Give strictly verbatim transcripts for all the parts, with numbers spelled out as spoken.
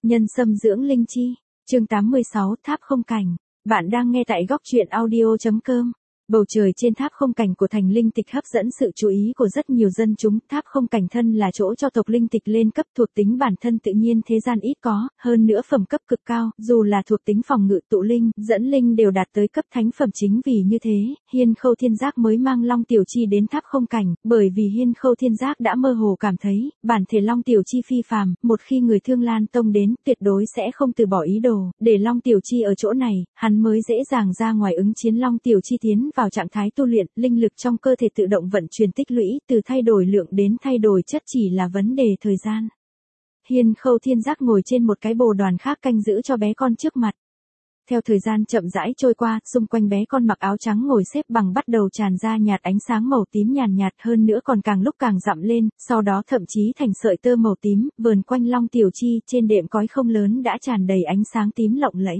Nhân sâm dưỡng linh chi, chương tám mươi sáu Tháp không cảnh. Bạn đang nghe tại góc truyện audio chấm com. Bầu trời trên tháp không cảnh của thành linh tịch hấp dẫn sự chú ý của rất nhiều dân chúng. Tháp không cảnh thân là chỗ cho tộc linh tịch lên cấp, thuộc tính bản thân tự nhiên thế gian ít có, hơn nữa phẩm cấp cực cao, dù là thuộc tính phòng ngự, tụ linh, dẫn linh đều đạt tới cấp thánh phẩm. Chính vì như thế, Hiên Khâu Thiên Giác mới mang Long Tiểu Chi đến tháp không cảnh, bởi vì Hiên Khâu Thiên Giác đã mơ hồ cảm thấy, bản thể Long Tiểu Chi phi phàm, một khi người Thương Lan Tông đến, tuyệt đối sẽ không từ bỏ ý đồ, để Long Tiểu Chi ở chỗ này, hắn mới dễ dàng ra ngoài ứng chiến. Long Tiểu Chi tiến vào trạng thái tu luyện, linh lực trong cơ thể tự động vận chuyển tích lũy, từ thay đổi lượng đến thay đổi chất chỉ là vấn đề thời gian. Hiên Khâu Thiên Giác ngồi trên một cái bồ đoàn khác canh giữ cho bé con trước mặt. Theo thời gian chậm rãi trôi qua, xung quanh bé con mặc áo trắng ngồi xếp bằng bắt đầu tràn ra nhạt ánh sáng màu tím nhàn nhạt, hơn nữa còn càng lúc càng dặm lên, sau đó thậm chí thành sợi tơ màu tím, vờn quanh Long Tiểu Chi, trên đệm cói không lớn đã tràn đầy ánh sáng tím lộng lẫy.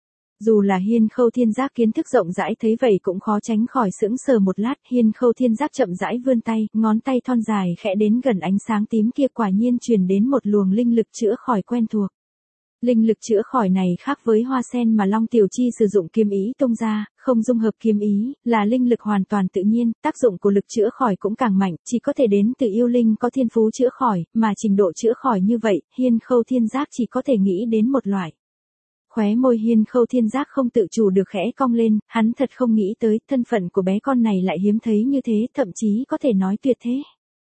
Dù là Hiên Khâu Thiên Giác kiến thức rộng rãi thấy vậy cũng khó tránh khỏi sững sờ một lát. Hiên Khâu Thiên Giác chậm rãi vươn tay, ngón tay thon dài khẽ đến gần ánh sáng tím kia, quả nhiên truyền đến một luồng linh lực chữa khỏi quen thuộc. Linh lực chữa khỏi này khác với hoa sen mà Long Tiểu Chi sử dụng kiếm ý tung ra, không dung hợp kiếm ý, là linh lực hoàn toàn tự nhiên, tác dụng của lực chữa khỏi cũng càng mạnh, chỉ có thể đến từ yêu linh có thiên phú chữa khỏi, mà trình độ chữa khỏi như vậy, Hiên Khâu Thiên Giác chỉ có thể nghĩ đến một loại. Khóe môi Hiên Khâu Thiên Giác không tự chủ được khẽ cong lên, hắn thật không nghĩ tới, thân phận của bé con này lại hiếm thấy như thế, thậm chí có thể nói tuyệt thế.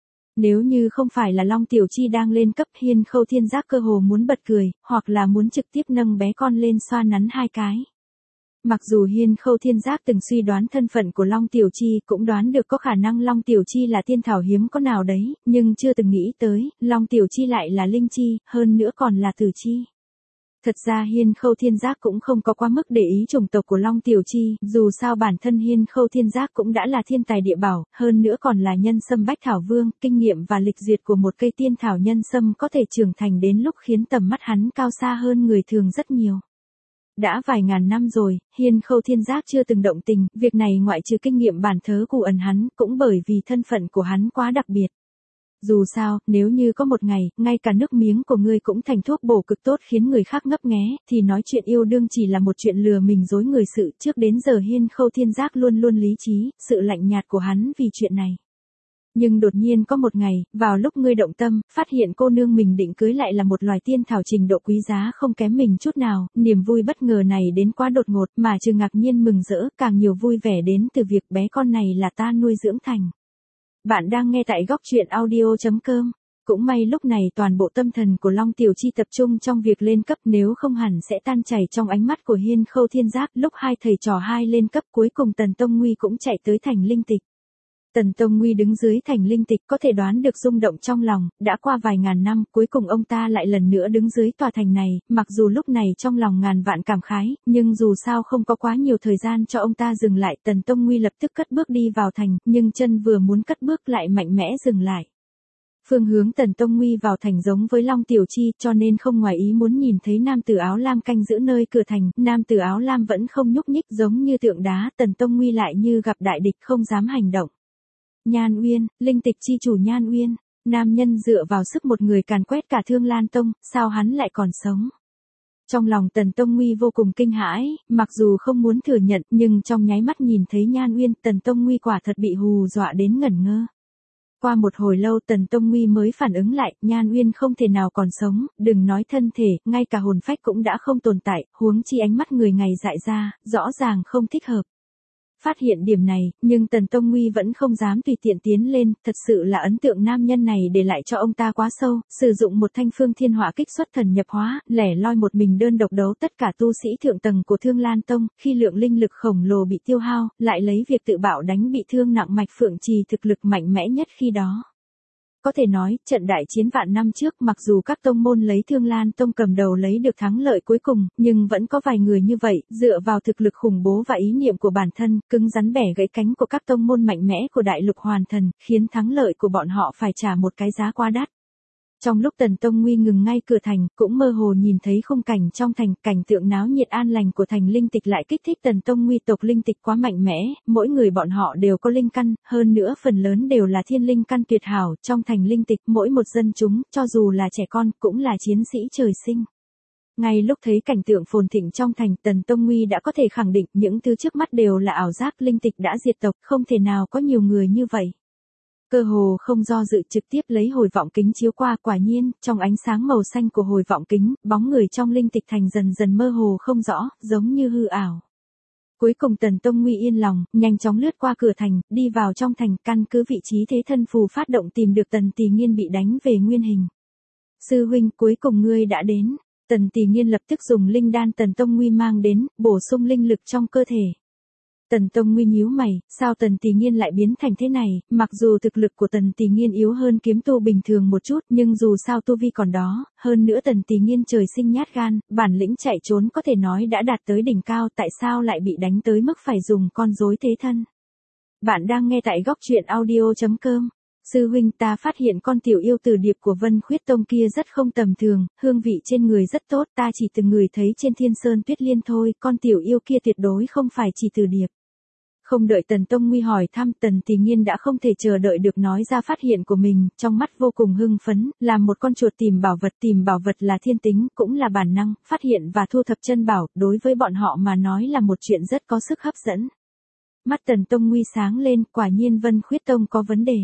Nếu như không phải là Long Tiểu Chi đang lên cấp, Hiên Khâu Thiên Giác cơ hồ muốn bật cười, hoặc là muốn trực tiếp nâng bé con lên xoa nắn hai cái. Mặc dù Hiên Khâu Thiên Giác từng suy đoán thân phận của Long Tiểu Chi, cũng đoán được có khả năng Long Tiểu Chi là thiên thảo hiếm có nào đấy, nhưng chưa từng nghĩ tới, Long Tiểu Chi lại là linh chi, hơn nữa còn là tử chi. Thật ra Hiên Khâu Thiên Giác cũng không có quá mức để ý chủng tộc của Long Tiểu Chi, dù sao bản thân Hiên Khâu Thiên Giác cũng đã là thiên tài địa bảo, hơn nữa còn là nhân sâm bách thảo vương, kinh nghiệm và lịch duyệt của một cây tiên thảo nhân sâm có thể trưởng thành đến lúc khiến tầm mắt hắn cao xa hơn người thường rất nhiều. Đã vài ngàn năm rồi, Hiên Khâu Thiên Giác chưa từng động tình, việc này ngoại trừ kinh nghiệm bản thớ của ẩn hắn, cũng bởi vì thân phận của hắn quá đặc biệt. Dù sao, nếu như có một ngày, ngay cả nước miếng của ngươi cũng thành thuốc bổ cực tốt khiến người khác ngấp nghé, thì nói chuyện yêu đương chỉ là một chuyện lừa mình dối người. Sự trước đến giờ Hiên Khâu Thiên Giác luôn luôn lý trí, sự lạnh nhạt của hắn vì chuyện này. Nhưng đột nhiên có một ngày, vào lúc ngươi động tâm, phát hiện cô nương mình định cưới lại là một loài tiên thảo trình độ quý giá không kém mình chút nào, niềm vui bất ngờ này đến quá đột ngột, mà trừ ngạc nhiên mừng rỡ, càng nhiều vui vẻ đến từ việc bé con này là ta nuôi dưỡng thành. Bạn đang nghe tại góc truyện audio chấm com. Cũng may lúc này toàn bộ tâm thần của Long Tiểu Chi tập trung trong việc lên cấp, nếu không hẳn sẽ tan chảy trong ánh mắt của Hiên Khâu Thiên Giác. Lúc hai thầy trò hai lên cấp, cuối cùng Tần Tông Nguy cũng chạy tới thành linh tịch. Tần Tông Nguy đứng dưới thành linh tịch có thể đoán được rung động trong lòng, đã qua vài ngàn năm, cuối cùng ông ta lại lần nữa đứng dưới tòa thành này, mặc dù lúc này trong lòng ngàn vạn cảm khái, nhưng dù sao không có quá nhiều thời gian cho ông ta dừng lại. Tần Tông Nguy lập tức cất bước đi vào thành, nhưng chân vừa muốn cất bước lại mạnh mẽ dừng lại. Phương hướng Tần Tông Nguy vào thành giống với Long Tiểu Chi, cho nên không ngoài ý muốn nhìn thấy nam tử áo lam canh giữ nơi cửa thành, nam tử áo lam vẫn không nhúc nhích giống như tượng đá, Tần Tông Nguy lại như gặp đại địch không dám hành động. Nhan Uyên, linh tịch chi chủ Nhan Uyên, nam nhân dựa vào sức một người càn quét cả Thương Lan Tông, sao hắn lại còn sống? Trong lòng Tần Tông Nguy vô cùng kinh hãi, mặc dù không muốn thừa nhận, nhưng trong nháy mắt nhìn thấy Nhan Uyên, Tần Tông Nguy quả thật bị hù dọa đến ngẩn ngơ. Qua một hồi lâu Tần Tông Nguy mới phản ứng lại, Nhan Uyên không thể nào còn sống, đừng nói thân thể, ngay cả hồn phách cũng đã không tồn tại, huống chi ánh mắt người ngày dại ra, rõ ràng không thích hợp. Phát hiện điểm này, nhưng Tần Tông Nguy vẫn không dám tùy tiện tiến lên, thật sự là ấn tượng nam nhân này để lại cho ông ta quá sâu, sử dụng một thanh phương thiên hỏa kích xuất thần nhập hóa, lẻ loi một mình đơn độc đấu tất cả tu sĩ thượng tầng của Thương Lan Tông, khi lượng linh lực khổng lồ bị tiêu hao, lại lấy việc tự bạo đánh bị thương nặng Mạch Phượng Trì thực lực mạnh mẽ nhất khi đó. Có thể nói, trận đại chiến vạn năm trước mặc dù các tông môn lấy Thương Lan Tông cầm đầu lấy được thắng lợi cuối cùng, nhưng vẫn có vài người như vậy, dựa vào thực lực khủng bố và ý niệm của bản thân, cứng rắn bẻ gãy cánh của các tông môn mạnh mẽ của đại lục hoàn thần, khiến thắng lợi của bọn họ phải trả một cái giá quá đắt. Trong lúc Tần Tông Nguy ngừng ngay cửa thành, cũng mơ hồ nhìn thấy khung cảnh trong thành, cảnh tượng náo nhiệt an lành của thành linh tịch lại kích thích Tần Tông Nguy tộc linh tịch quá mạnh mẽ, mỗi người bọn họ đều có linh căn, hơn nữa phần lớn đều là thiên linh căn tuyệt hảo, trong thành linh tịch mỗi một dân chúng, cho dù là trẻ con, cũng là chiến sĩ trời sinh. Ngay lúc thấy cảnh tượng phồn thịnh trong thành, Tần Tông Nguy đã có thể khẳng định những thứ trước mắt đều là ảo giác, linh tịch đã diệt tộc, không thể nào có nhiều người như vậy. Cơ hồ không do dự trực tiếp lấy hồi vọng kính chiếu qua, quả nhiên, trong ánh sáng màu xanh của hồi vọng kính, bóng người trong linh tịch thành dần dần mơ hồ không rõ, giống như hư ảo. Cuối cùng Tần Tông Nguy yên lòng, nhanh chóng lướt qua cửa thành, đi vào trong thành, căn cứ vị trí thế thân phù phát động tìm được Tần Tỳ Nghiên bị đánh về nguyên hình. Sư huynh, cuối cùng ngươi đã đến. Tần Tỳ Nghiên lập tức dùng linh đan Tần Tông Nguy mang đến, bổ sung linh lực trong cơ thể. Tần Tông Nguy nhíu mày, sao Tần Tỳ Nghiên lại biến thành thế này, mặc dù thực lực của Tần Tỳ Nghiên yếu hơn kiếm tu bình thường một chút, nhưng dù sao tu vi còn đó, hơn nữa Tần Tỳ Nghiên trời sinh nhát gan, bản lĩnh chạy trốn có thể nói đã đạt tới đỉnh cao, tại sao lại bị đánh tới mức phải dùng con rối thế thân. Bạn đang nghe tại góc truyện audio chấm com. Sư huynh, ta phát hiện con tiểu yêu tử điệp của Vân Khuyết Tông kia rất không tầm thường, hương vị trên người rất tốt, ta chỉ từng người thấy trên Thiên Sơn Tuyết Liên thôi, con tiểu yêu kia tuyệt đối không phải chỉ từ điệp. Không đợi Tần Tông Nguy hỏi thăm, Tần Tỳ Nghiên đã không thể chờ đợi được nói ra phát hiện của mình, trong mắt vô cùng hưng phấn, làm một con chuột tìm bảo vật, tìm bảo vật là thiên tính, cũng là bản năng, phát hiện và thu thập chân bảo, đối với bọn họ mà nói là một chuyện rất có sức hấp dẫn. Mắt Tần Tông Nguy sáng lên, quả nhiên Vân Khuyết Tông có vấn đề.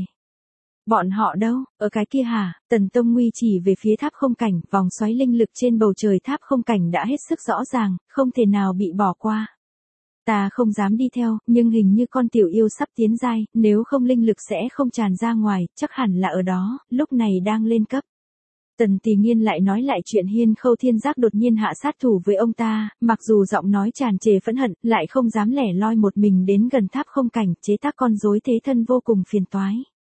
Bọn họ đâu, ở cái kia hả? Tần Tông Nguy chỉ về phía tháp không cảnh, vòng xoáy linh lực trên bầu trời tháp không cảnh đã hết sức rõ ràng, không thể nào bị bỏ qua. Ta không dám đi theo, nhưng hình như con tiểu yêu sắp tiến giai, nếu không linh lực sẽ không tràn ra ngoài, chắc hẳn là ở đó, lúc này đang lên cấp. Tần Tỳ Nghiên lại nói lại chuyện Hiên Khâu Thiên Giác đột nhiên hạ sát thủ với ông ta, mặc dù giọng nói tràn trề phẫn hận, lại không dám lẻ loi một mình đến gần tháp không cảnh, chế tác con rối thế thân vô cùng phiền toái.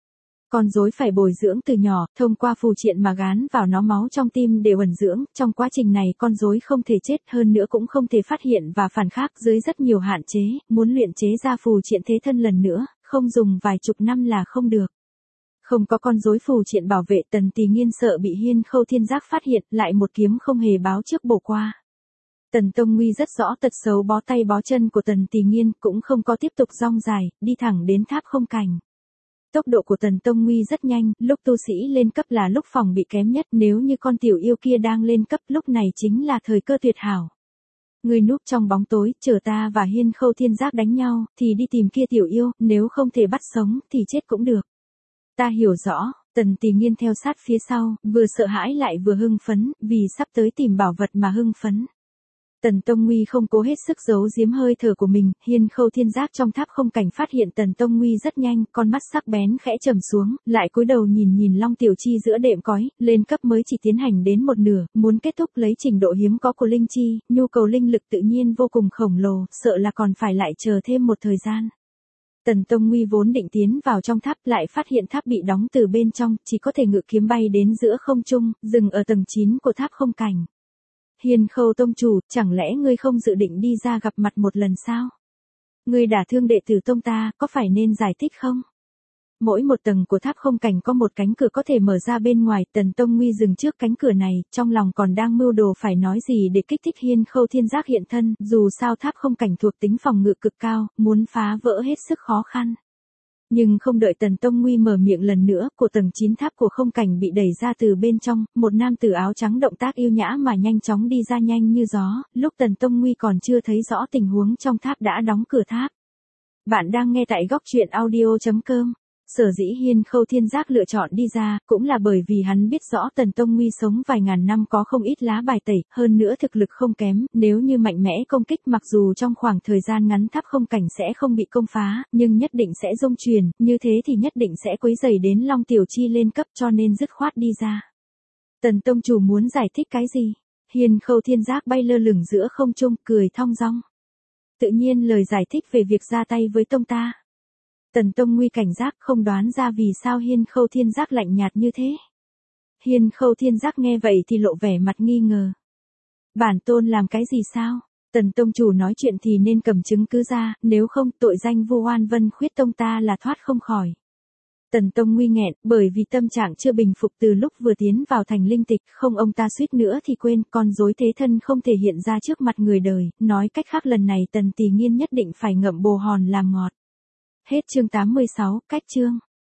Con rối phải bồi dưỡng từ nhỏ, thông qua phù triện mà gán vào nó máu trong tim để ẩn dưỡng, trong quá trình này con rối không thể chết, hơn nữa cũng không thể phát hiện và phản khắc, dưới rất nhiều hạn chế, muốn luyện chế ra phù triện thế thân lần nữa, không dùng vài chục năm là không được. Không có con rối phù triện bảo vệ, Tần Tỳ Nghiên sợ bị Hiên Khâu Thiên Giác phát hiện, lại một kiếm không hề báo trước bổ qua. Tần Tông Nguy rất rõ tật xấu bó tay bó chân của Tần Tỳ Nghiên, cũng không có tiếp tục rong dài, đi thẳng đến tháp không cảnh. Tốc độ của Tần Tông Nguy rất nhanh, lúc tu sĩ lên cấp là lúc phòng bị kém nhất, nếu như con tiểu yêu kia đang lên cấp, lúc này chính là thời cơ tuyệt hảo. Ngươi núp trong bóng tối, chờ ta và Hiên Khâu Thiên Giác đánh nhau, thì đi tìm kia tiểu yêu, nếu không thể bắt sống, thì chết cũng được. Ta hiểu rõ. Tần Tỳ Nghiên theo sát phía sau, vừa sợ hãi lại vừa hưng phấn, vì sắp tới tìm bảo vật mà hưng phấn. Tần Tông Nguy không cố hết sức giấu giếm hơi thở của mình, Hiên Khâu Thiên Giác trong tháp không cảnh phát hiện Tần Tông Nguy rất nhanh, con mắt sắc bén khẽ trầm xuống, lại cúi đầu nhìn nhìn Long Tiểu Chi giữa đệm cói, lên cấp mới chỉ tiến hành đến một nửa, muốn kết thúc lấy trình độ hiếm có của linh chi, nhu cầu linh lực tự nhiên vô cùng khổng lồ, sợ là còn phải lại chờ thêm một thời gian. Tần Tông Nguy vốn định tiến vào trong tháp, lại phát hiện tháp bị đóng từ bên trong, chỉ có thể ngự kiếm bay đến giữa không trung, dừng ở tầng chín của tháp không cảnh. Hiên Khâu Tông chủ, chẳng lẽ ngươi không dự định đi ra gặp mặt một lần sao? Ngươi đả thương đệ tử tông ta, có phải nên giải thích không? Mỗi một tầng của tháp không cảnh có một cánh cửa có thể mở ra bên ngoài, Tần Tông Nguy dừng trước cánh cửa này, trong lòng còn đang mưu đồ phải nói gì để kích thích Hiên Khâu Thiên Giác hiện thân, dù sao tháp không cảnh thuộc tính phòng ngự cực cao, muốn phá vỡ hết sức khó khăn. Nhưng không đợi Tần Tông Nguy mở miệng lần nữa, của tầng chín tháp của không cảnh bị đẩy ra từ bên trong, một nam tử áo trắng động tác yêu nhã mà nhanh chóng đi ra nhanh như gió, lúc Tần Tông Nguy còn chưa thấy rõ tình huống trong tháp đã đóng cửa tháp. Bạn đang nghe tại góc truyện audio chấm com. Sở dĩ Hiên Khâu Thiên Giác lựa chọn đi ra, cũng là bởi vì hắn biết rõ Tần Tông Nguy sống vài ngàn năm có không ít lá bài tẩy, hơn nữa thực lực không kém, nếu như mạnh mẽ công kích mặc dù trong khoảng thời gian ngắn tháp không cảnh sẽ không bị công phá, nhưng nhất định sẽ rung truyền, như thế thì nhất định sẽ quấy rầy đến Long Tiểu Chi lên cấp, cho nên dứt khoát đi ra. Tần Tông chủ muốn giải thích cái gì? Hiên Khâu Thiên Giác bay lơ lửng giữa không trung, cười thong dong. Tự nhiên lời giải thích về việc ra tay với tông ta. Tần Tông Nguy cảnh giác, không đoán ra vì sao Hiên Khâu Thiên Giác lạnh nhạt như thế. Hiên Khâu Thiên Giác nghe vậy thì lộ vẻ mặt nghi ngờ. Bản tôn làm cái gì sao? Tần Tông chủ nói chuyện thì nên cầm chứng cứ ra, nếu không tội danh vu oan Vân Khuyết Tông ta là thoát không khỏi. Tần Tông Nguy nghẹn, bởi vì tâm trạng chưa bình phục từ lúc vừa tiến vào thành linh tịch, không ông ta suýt nữa thì quên, con rối thế thân không thể hiện ra trước mặt người đời, nói cách khác lần này Tần Tỳ Nghiên nhất định phải ngậm bồ hòn làm ngọt. Hết chương tám mươi sáu, cách chương.